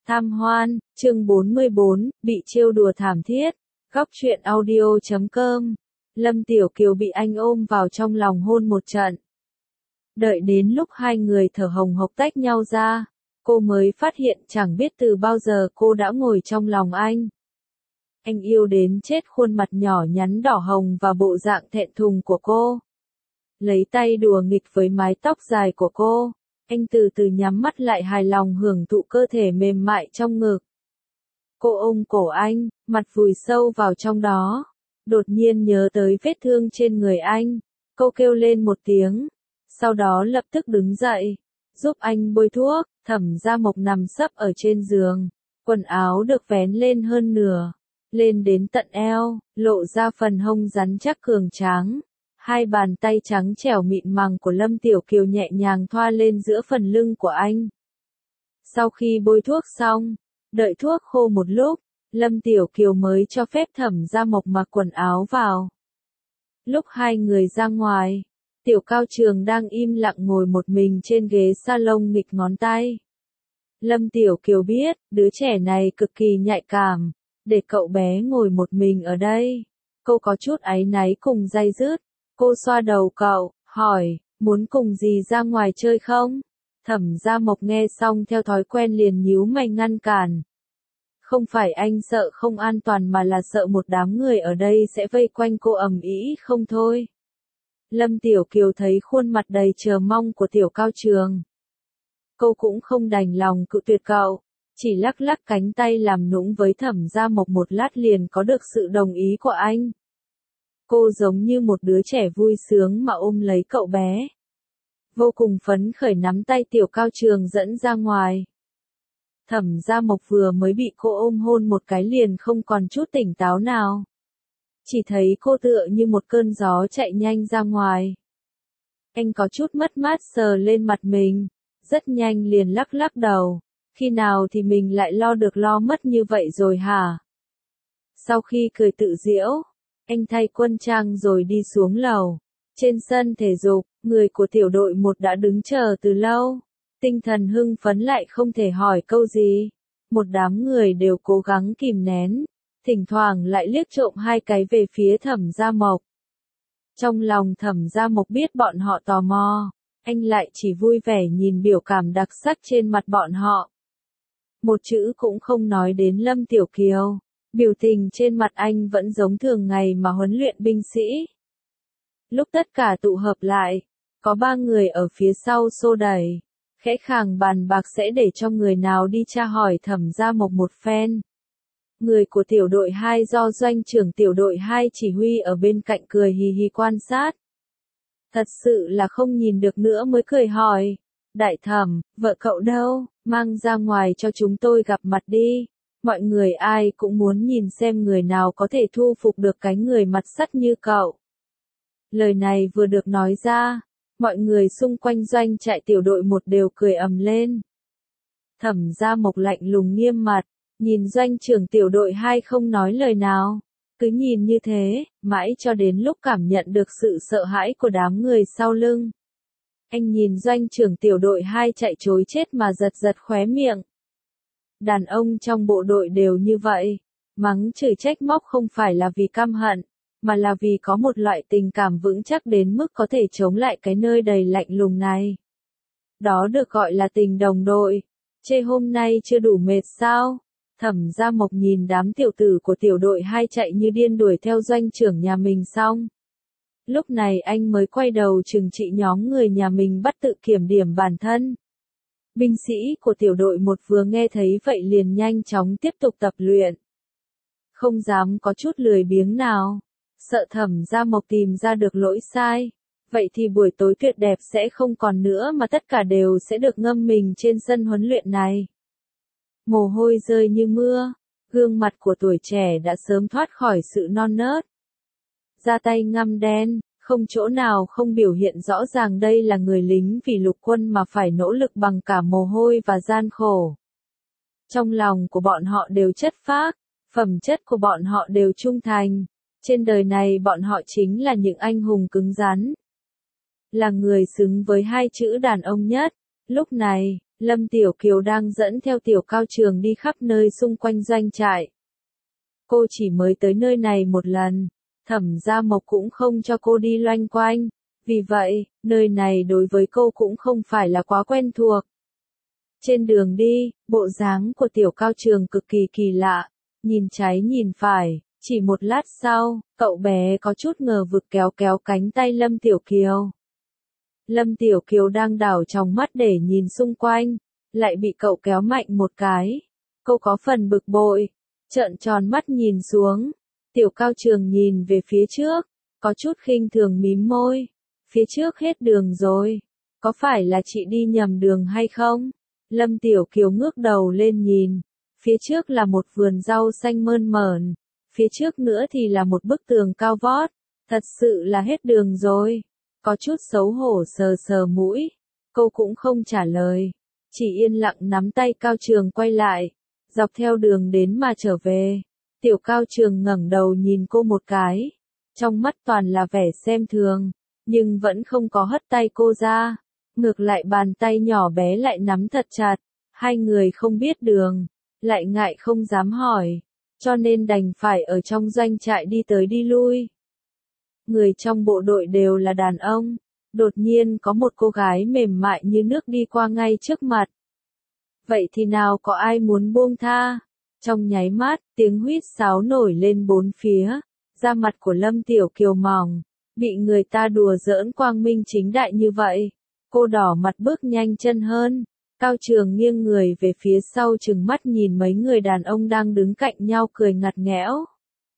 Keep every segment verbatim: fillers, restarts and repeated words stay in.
Tham hoan, chương bốn mươi bốn, bị trêu đùa thảm thiết. Góc truyện audio chấm com. Lâm Tiểu Kiều bị anh ôm vào trong lòng hôn một trận. Đợi đến lúc hai người thở hồng hộc tách nhau ra, cô mới phát hiện chẳng biết từ bao giờ cô đã ngồi trong lòng anh. Anh yêu đến chết khuôn mặt nhỏ nhắn đỏ hồng và bộ dạng thẹn thùng của cô. Lấy tay đùa nghịch với mái tóc dài của cô. Anh từ từ nhắm mắt lại hài lòng hưởng thụ cơ thể mềm mại trong ngực. Cô ôm cổ anh, mặt vùi sâu vào trong đó. Đột nhiên nhớ tới vết thương trên người anh. Cô kêu lên một tiếng. Sau đó lập tức đứng dậy. Giúp anh bôi thuốc. Thẩm Gia Mộc nằm sấp ở trên giường. Quần áo được vén lên hơn nửa. Lên đến tận eo, lộ ra phần hông rắn chắc cường tráng. Hai bàn tay trắng trẻo mịn màng của Lâm Tiểu Kiều nhẹ nhàng thoa lên giữa phần lưng của anh. Sau khi bôi thuốc xong, đợi thuốc khô một lúc, Lâm Tiểu Kiều mới cho phép Thẩm Gia Mộc mặc quần áo vào. Lúc hai người ra ngoài, Tiểu Cao Trường đang im lặng ngồi một mình trên ghế salon nghịch ngón tay. Lâm Tiểu Kiều biết, đứa trẻ này cực kỳ nhạy cảm, để cậu bé ngồi một mình ở đây. Cô có chút áy náy cùng day dứt. Cô xoa đầu cậu, hỏi, muốn cùng dì ra ngoài chơi không? Thẩm Gia Mộc nghe xong theo thói quen liền nhíu mày ngăn cản. Không phải anh sợ không an toàn mà là sợ một đám người ở đây sẽ vây quanh cô ầm ĩ không thôi. Lâm Tiểu Kiều thấy khuôn mặt đầy chờ mong của Tiểu Cao Trường. Cô cũng không đành lòng cự tuyệt cậu, chỉ lắc lắc cánh tay làm nũng với Thẩm Gia Mộc một lát liền có được sự đồng ý của anh. Cô giống như một đứa trẻ vui sướng mà ôm lấy cậu bé. Vô cùng phấn khởi nắm tay Tiểu Cao Trường dẫn ra ngoài. Thẩm Gia Mộc vừa mới bị cô ôm hôn một cái liền không còn chút tỉnh táo nào. Chỉ thấy cô tựa như một cơn gió chạy nhanh ra ngoài. Anh có chút mất mát sờ lên mặt mình, rất nhanh liền lắc lắc đầu. Khi nào thì mình lại lo được lo mất như vậy rồi hả? Sau khi cười tự giễu, anh thay quân trang rồi đi xuống lầu. Trên sân thể dục, người của tiểu đội một đã đứng chờ từ lâu. Tinh thần hưng phấn lại không thể hỏi câu gì. Một đám người đều cố gắng kìm nén. Thỉnh thoảng lại liếc trộm hai cái về phía Thẩm Gia Mộc. Trong lòng Thẩm Gia Mộc biết bọn họ tò mò. Anh lại chỉ vui vẻ nhìn biểu cảm đặc sắc trên mặt bọn họ. Một chữ cũng không nói đến Lâm Tiểu Kiều. Biểu tình trên mặt anh vẫn giống thường ngày mà huấn luyện binh sĩ. Lúc tất cả tụ hợp lại, có ba người ở phía sau xô đẩy, khẽ khàng bàn bạc sẽ để cho người nào đi tra hỏi Thẩm Gia Mộc một phen. Người của tiểu đội hai do doanh trưởng tiểu đội hai chỉ huy ở bên cạnh cười hì hì quan sát. Thật sự là không nhìn được nữa mới cười hỏi, Đại Thẩm, vợ cậu đâu, mang ra ngoài cho chúng tôi gặp mặt đi. Mọi người ai cũng muốn nhìn xem người nào có thể thu phục được cái người mặt sắt như cậu. Lời này vừa được nói ra, mọi người xung quanh doanh trại tiểu đội một đều cười ầm lên. Thẩm Gia Mộc lạnh lùng nghiêm mặt, nhìn doanh trưởng tiểu đội hai không nói lời nào. Cứ nhìn như thế, mãi cho đến lúc cảm nhận được sự sợ hãi của đám người sau lưng. Anh nhìn doanh trưởng tiểu đội hai chạy trối chết mà giật giật khóe miệng. Đàn ông trong bộ đội đều như vậy, mắng chửi trách móc không phải là vì căm hận, mà là vì có một loại tình cảm vững chắc đến mức có thể chống lại cái nơi đầy lạnh lùng này. Đó được gọi là tình đồng đội. Chê hôm nay chưa đủ mệt sao? Thẩm Gia Mộc nhìn đám tiểu tử của tiểu đội hai chạy như điên đuổi theo doanh trưởng nhà mình xong. Lúc này anh mới quay đầu trừng trị nhóm người nhà mình bắt tự kiểm điểm bản thân. Binh sĩ của tiểu đội một vừa nghe thấy vậy liền nhanh chóng tiếp tục tập luyện. Không dám có chút lười biếng nào. Sợ Thẩm Gia Mộc tìm ra được lỗi sai. Vậy thì buổi tối tuyệt đẹp sẽ không còn nữa mà tất cả đều sẽ được ngâm mình trên sân huấn luyện này. Mồ hôi rơi như mưa. Gương mặt của tuổi trẻ đã sớm thoát khỏi sự non nớt. Da tay ngăm đen. Không chỗ nào không biểu hiện rõ ràng đây là người lính vì lục quân mà phải nỗ lực bằng cả mồ hôi và gian khổ. Trong lòng của bọn họ đều chất phác, phẩm chất của bọn họ đều trung thành. Trên đời này bọn họ chính là những anh hùng cứng rắn. Là người xứng với hai chữ đàn ông nhất. Lúc này, Lâm Tiểu Kiều đang dẫn theo Tiểu Cao Trường đi khắp nơi xung quanh doanh trại. Cô chỉ mới tới nơi này một lần, Thẩm Gia Mộc cũng không cho cô đi loanh quanh, vì vậy, nơi này đối với cô cũng không phải là quá quen thuộc. Trên đường đi, bộ dáng của Tiểu Cao Trường cực kỳ kỳ lạ, nhìn trái nhìn phải, chỉ một lát sau, cậu bé có chút ngờ vực kéo kéo cánh tay Lâm Tiểu Kiều. Lâm Tiểu Kiều đang đảo tròng mắt để nhìn xung quanh, lại bị cậu kéo mạnh một cái. Cô có phần bực bội, trợn tròn mắt nhìn xuống. Tiểu Cao Trường nhìn về phía trước, có chút khinh thường mím môi. Phía trước hết đường rồi, có phải là chị đi nhầm đường hay không? Lâm Tiểu Kiều ngước đầu lên nhìn, phía trước là một vườn rau xanh mơn mởn, phía trước nữa thì là một bức tường cao vót, thật sự là hết đường rồi. Có chút xấu hổ sờ sờ mũi, cô cũng không trả lời, chỉ yên lặng nắm tay Cao Trường quay lại, dọc theo đường đến mà trở về. Tiểu Cao Trường ngẩng đầu nhìn cô một cái, trong mắt toàn là vẻ xem thường, nhưng vẫn không có hất tay cô ra, ngược lại bàn tay nhỏ bé lại nắm thật chặt. Hai người không biết đường, lại ngại không dám hỏi, cho nên đành phải ở trong doanh trại đi tới đi lui. Người trong bộ đội đều là đàn ông, đột nhiên có một cô gái mềm mại như nước đi qua ngay trước mặt. Vậy thì nào có ai muốn buông tha? Trong nháy mắt, tiếng huýt sáo nổi lên bốn phía, da mặt của Lâm Tiểu Kiều mỏng, bị người ta đùa giỡn quang minh chính đại như vậy. Cô đỏ mặt bước nhanh chân hơn. Cao Trường nghiêng người về phía sau trừng mắt nhìn mấy người đàn ông đang đứng cạnh nhau cười ngặt nghẽo.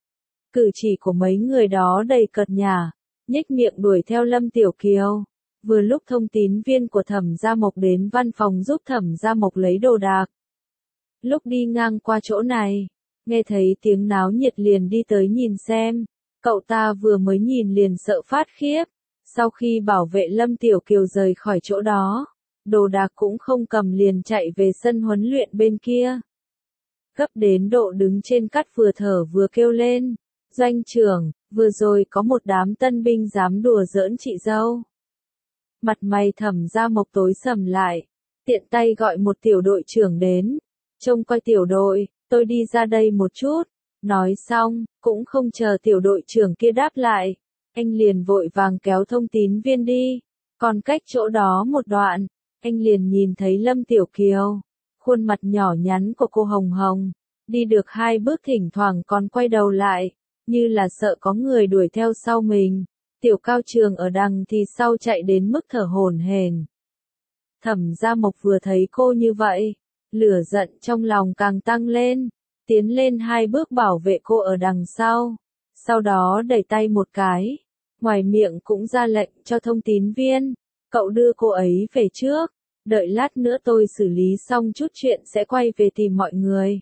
Cử chỉ của mấy người đó đầy cợt nhả, nhếch miệng đuổi theo Lâm Tiểu Kiều. Vừa lúc thông tín viên của Thẩm Gia Mộc đến văn phòng giúp Thẩm Gia Mộc lấy đồ đạc. Lúc đi ngang qua chỗ này, nghe thấy tiếng náo nhiệt liền đi tới nhìn xem, cậu ta vừa mới nhìn liền sợ phát khiếp. Sau khi bảo vệ Lâm Tiểu Kiều rời khỏi chỗ đó, đồ đạc cũng không cầm liền chạy về sân huấn luyện bên kia. Gấp đến độ đứng trên cát vừa thở vừa kêu lên, doanh trưởng, vừa rồi có một đám tân binh dám đùa giỡn chị dâu. Mặt mày Thẩm Gia Mộc tối sầm lại, tiện tay gọi một tiểu đội trưởng đến, trông coi tiểu đội, tôi đi ra đây một chút. Nói xong, cũng không chờ tiểu đội trưởng kia đáp lại, anh liền vội vàng kéo thông tín viên đi. Còn cách chỗ đó một đoạn, anh liền nhìn thấy Lâm Tiểu Kiều, khuôn mặt nhỏ nhắn của cô hồng hồng, đi được hai bước thỉnh thoảng còn quay đầu lại, như là sợ có người đuổi theo sau mình. Tiểu Cao Trường ở đằng thì sau chạy đến mức thở hổn hển. Thẩm Gia Mộc vừa thấy cô như vậy, lửa giận trong lòng càng tăng lên, tiến lên hai bước bảo vệ cô ở đằng sau, sau đó đẩy tay một cái, ngoài miệng cũng ra lệnh cho thông tín viên, cậu đưa cô ấy về trước, đợi lát nữa tôi xử lý xong chút chuyện sẽ quay về tìm mọi người.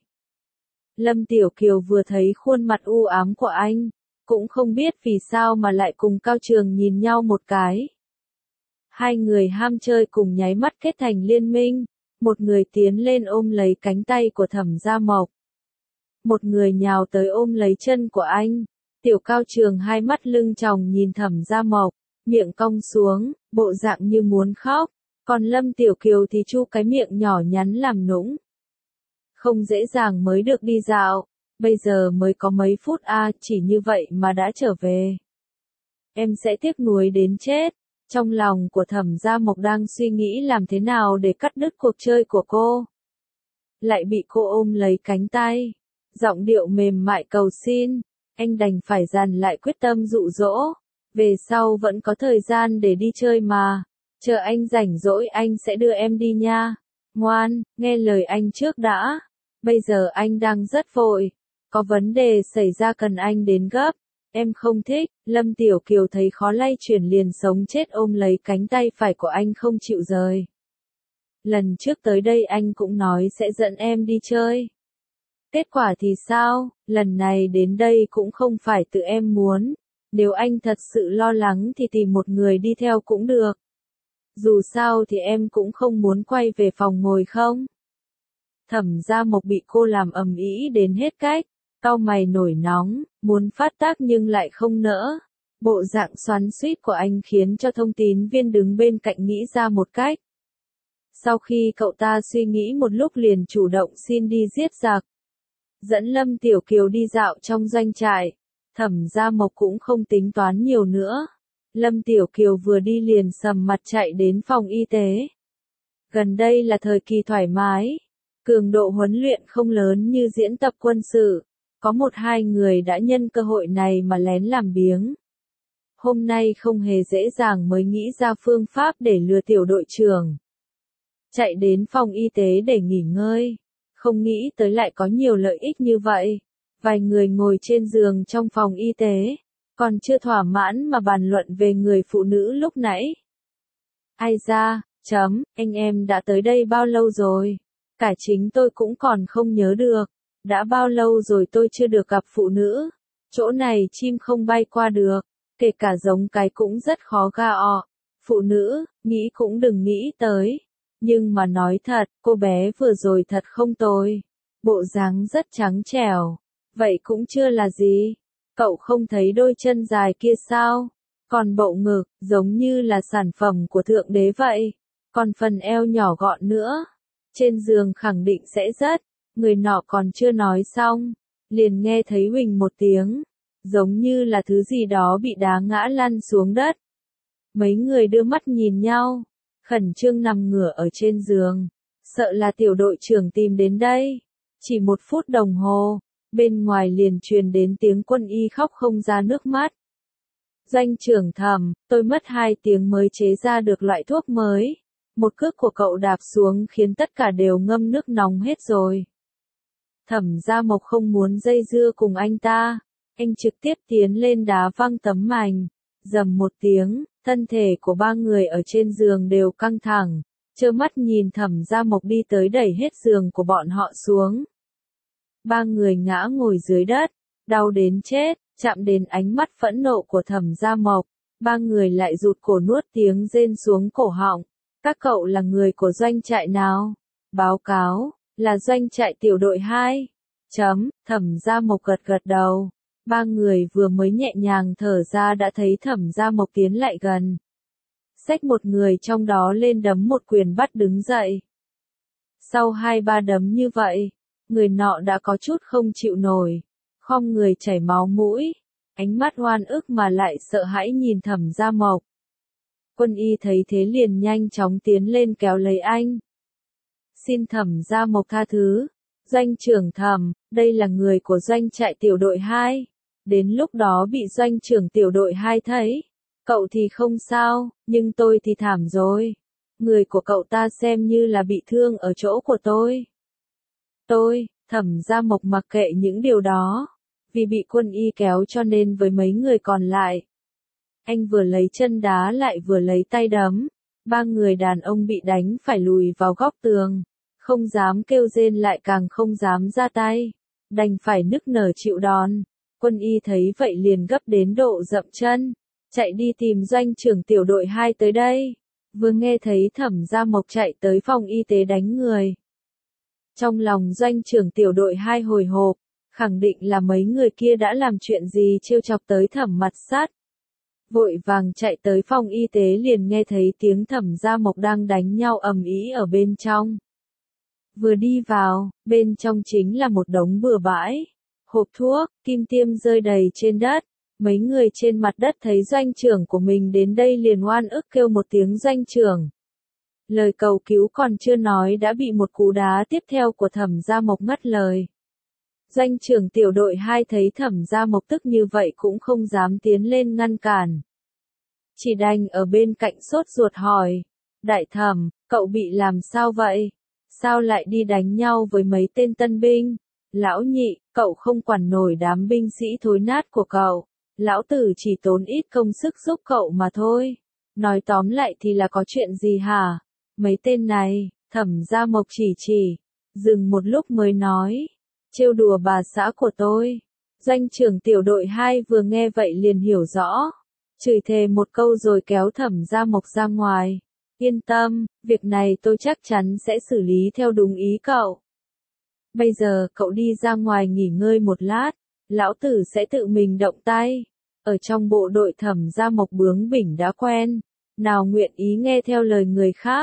Lâm Tiểu Kiều vừa thấy khuôn mặt u ám của anh, cũng không biết vì sao mà lại cùng Cao Trường nhìn nhau một cái. Hai người ham chơi cùng nháy mắt kết thành liên minh, một người tiến lên ôm lấy cánh tay của Thẩm Gia Mộc. Một người nhào tới ôm lấy chân của anh. Tiểu Cao Trường hai mắt lưng tròng nhìn Thẩm Gia Mộc, miệng cong xuống, bộ dạng như muốn khóc, còn Lâm Tiểu Kiều thì chu cái miệng nhỏ nhắn làm nũng. Không dễ dàng mới được đi dạo, bây giờ mới có mấy phút a, à, chỉ như vậy mà đã trở về. Em sẽ tiếc nuối đến chết. Trong lòng của Thẩm Gia Mộc đang suy nghĩ làm thế nào để cắt đứt cuộc chơi của cô. Lại bị cô ôm lấy cánh tay, giọng điệu mềm mại cầu xin, anh đành phải dằn lại quyết tâm dụ dỗ, về sau vẫn có thời gian để đi chơi mà, chờ anh rảnh rỗi anh sẽ đưa em đi nha, ngoan, nghe lời anh trước đã, bây giờ anh đang rất vội, có vấn đề xảy ra cần anh đến gấp. Em không thích. Lâm Tiểu Kiều thấy khó lay chuyển liền sống chết ôm lấy cánh tay phải của anh không chịu rời. Lần trước tới đây anh cũng nói sẽ dẫn em đi chơi. Kết quả thì sao, lần này đến đây cũng không phải tự em muốn, nếu anh thật sự lo lắng thì tìm một người đi theo cũng được. Dù sao thì em cũng không muốn quay về phòng ngồi không. Thẩm Gia Mộc bị cô làm ầm ĩ đến hết cách. Cau mày nổi nóng, muốn phát tác nhưng lại không nỡ. Bộ dạng xoắn xuýt của anh khiến cho thông tín viên đứng bên cạnh nghĩ ra một cách. Sau khi cậu ta suy nghĩ một lúc liền chủ động xin đi giết giặc. Dẫn Lâm Tiểu Kiều đi dạo trong doanh trại. Thẩm Gia Mộc cũng không tính toán nhiều nữa. Lâm Tiểu Kiều vừa đi liền sầm mặt chạy đến phòng y tế. Gần đây là thời kỳ thoải mái. Cường độ huấn luyện không lớn như diễn tập quân sự. Có một hai người đã nhân cơ hội này mà lén làm biếng. Hôm nay không hề dễ dàng mới nghĩ ra phương pháp để lừa tiểu đội trưởng. Chạy đến phòng y tế để nghỉ ngơi. Không nghĩ tới lại có nhiều lợi ích như vậy. Vài người ngồi trên giường trong phòng y tế. Còn chưa thỏa mãn mà bàn luận về người phụ nữ lúc nãy. Ai ra, chấm, anh em đã tới đây bao lâu rồi? Cả chính tôi cũng còn không nhớ được. Đã bao lâu rồi tôi chưa được gặp phụ nữ? Chỗ này chim không bay qua được. Kể cả giống cái cũng rất khó ga ọ. Phụ nữ, nghĩ cũng đừng nghĩ tới. Nhưng mà nói thật, cô bé vừa rồi thật không tồi. Bộ dáng rất trắng trẻo. Vậy cũng chưa là gì. Cậu không thấy đôi chân dài kia sao? Còn bộ ngực, giống như là sản phẩm của thượng đế vậy. Còn phần eo nhỏ gọn nữa. Trên giường khẳng định sẽ rất. Người nọ còn chưa nói xong. Liền nghe thấy huỳnh một tiếng. Giống như là thứ gì đó bị đá ngã lăn xuống đất. Mấy người đưa mắt nhìn nhau. Khẩn trương nằm ngửa ở trên giường. Sợ là tiểu đội trưởng tìm đến đây. Chỉ một phút đồng hồ. Bên ngoài liền truyền đến tiếng quân y khóc không ra nước mắt. Doanh trưởng Thẩm, tôi mất hai tiếng mới chế ra được loại thuốc mới. Một cước của cậu đạp xuống khiến tất cả đều ngâm nước nóng hết rồi. Thẩm Gia Mộc không muốn dây dưa cùng anh ta. Anh trực tiếp tiến lên đá văng tấm mành. Dầm một tiếng, thân thể của ba người ở trên giường đều căng thẳng. Trơ mắt nhìn Thẩm Gia Mộc đi tới đẩy hết giường của bọn họ xuống. Ba người ngã ngồi dưới đất, đau đến chết, chạm đến ánh mắt phẫn nộ của Thẩm Gia Mộc. Ba người lại rụt cổ nuốt tiếng rên xuống cổ họng. Các cậu là người của doanh trại nào? Báo cáo, là doanh trại tiểu đội hai. Chấm, Thẩm Gia Mộc gật gật đầu. Ba người vừa mới nhẹ nhàng thở ra đã thấy Thẩm Gia Mộc tiến lại gần. Xách một người trong đó lên đấm một quyền bắt đứng dậy. Sau hai ba đấm như vậy, người nọ đã có chút không chịu nổi, khom người chảy máu mũi, ánh mắt oan ức mà lại sợ hãi nhìn Thẩm Gia Mộc. Quân y thấy thế liền nhanh chóng tiến lên kéo lấy anh. Xin Thẩm Gia Mộc tha thứ, doanh trưởng Thẩm, đây là người của doanh trại tiểu đội hai. Đến lúc đó bị doanh trưởng tiểu đội hai thấy. Cậu thì không sao, nhưng tôi thì thảm rồi. Người của cậu ta xem như là bị thương ở chỗ của tôi. Tôi, Thẩm Gia Mộc mặc kệ những điều đó. Vì bị quân y kéo cho nên với mấy người còn lại. Anh vừa lấy chân đá lại vừa lấy tay đấm. Ba người đàn ông bị đánh phải lùi vào góc tường. Không dám kêu rên lại càng không dám ra tay. Đành phải nức nở chịu đòn. Quân y thấy vậy liền gấp đến độ dậm chân. Chạy đi tìm doanh trưởng tiểu đội hai tới đây. Vừa nghe thấy Thẩm Gia Mộc chạy tới phòng y tế đánh người. Trong lòng doanh trưởng tiểu đội hai hồi hộp, khẳng định là mấy người kia đã làm chuyện gì trêu chọc tới Thẩm Mặt Sát. Vội vàng chạy tới phòng y tế liền nghe thấy tiếng Thẩm Gia Mộc đang đánh nhau ầm ĩ ở bên trong. Vừa đi vào, bên trong chính là một đống bừa bãi. Hộp thuốc, kim tiêm rơi đầy trên đất. Mấy người trên mặt đất thấy doanh trưởng của mình đến đây liền oan ức kêu một tiếng doanh trưởng. Lời cầu cứu còn chưa nói đã bị một cú đá tiếp theo của Thẩm Gia Mộc ngắt lời. Doanh trưởng tiểu đội hai thấy Thẩm Gia Mộc tức như vậy cũng không dám tiến lên ngăn cản. Chỉ đành ở bên cạnh sốt ruột hỏi. Đại Thẩm, cậu bị làm sao vậy? Sao lại đi đánh nhau với mấy tên tân binh? Lão nhị, cậu không quản nổi đám binh sĩ thối nát của cậu. Lão tử chỉ tốn ít công sức giúp cậu mà thôi. Nói tóm lại thì là có chuyện gì hả? Mấy tên này, Thẩm Gia Mộc chỉ chỉ. Dừng một lúc mới nói. Trêu đùa bà xã của tôi. Doanh trưởng tiểu đội hai vừa nghe vậy liền hiểu rõ. Chửi thề một câu rồi kéo Thẩm Gia Mộc ra ngoài. Yên tâm, việc này tôi chắc chắn sẽ xử lý theo đúng ý cậu. Bây giờ cậu đi ra ngoài nghỉ ngơi một lát. Lão tử sẽ tự mình động tay. Ở trong bộ đội Thẩm Gia Mộc bướng bỉnh đã quen. Nào nguyện ý nghe theo lời người khác.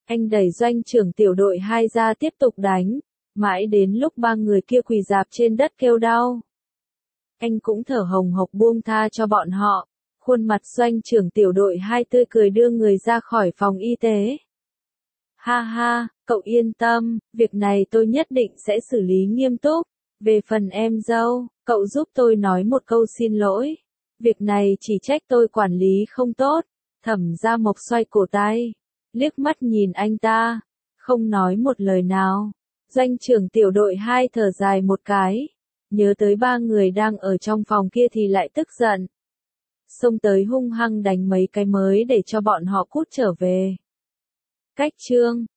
Anh đẩy doanh trưởng tiểu đội hai ra tiếp tục đánh, mãi đến lúc ba người kia quỳ rạp trên đất kêu đau. Anh cũng thở hồng hộc buông tha cho bọn họ, khuôn mặt doanh trưởng tiểu đội hai tươi cười đưa người ra khỏi phòng y tế. Ha ha, cậu yên tâm, việc này tôi nhất định sẽ xử lý nghiêm túc. Về phần em dâu, cậu giúp tôi nói một câu xin lỗi. Việc này chỉ trách tôi quản lý không tốt. Thẩm Gia Mộc xoay cổ tay, liếc mắt nhìn anh ta, không nói một lời nào. Doanh trưởng tiểu đội hai thở dài một cái, nhớ tới ba người đang ở trong phòng kia thì lại tức giận. Xông tới hung hăng đánh mấy cái mới để cho bọn họ cút trở về. Cách chương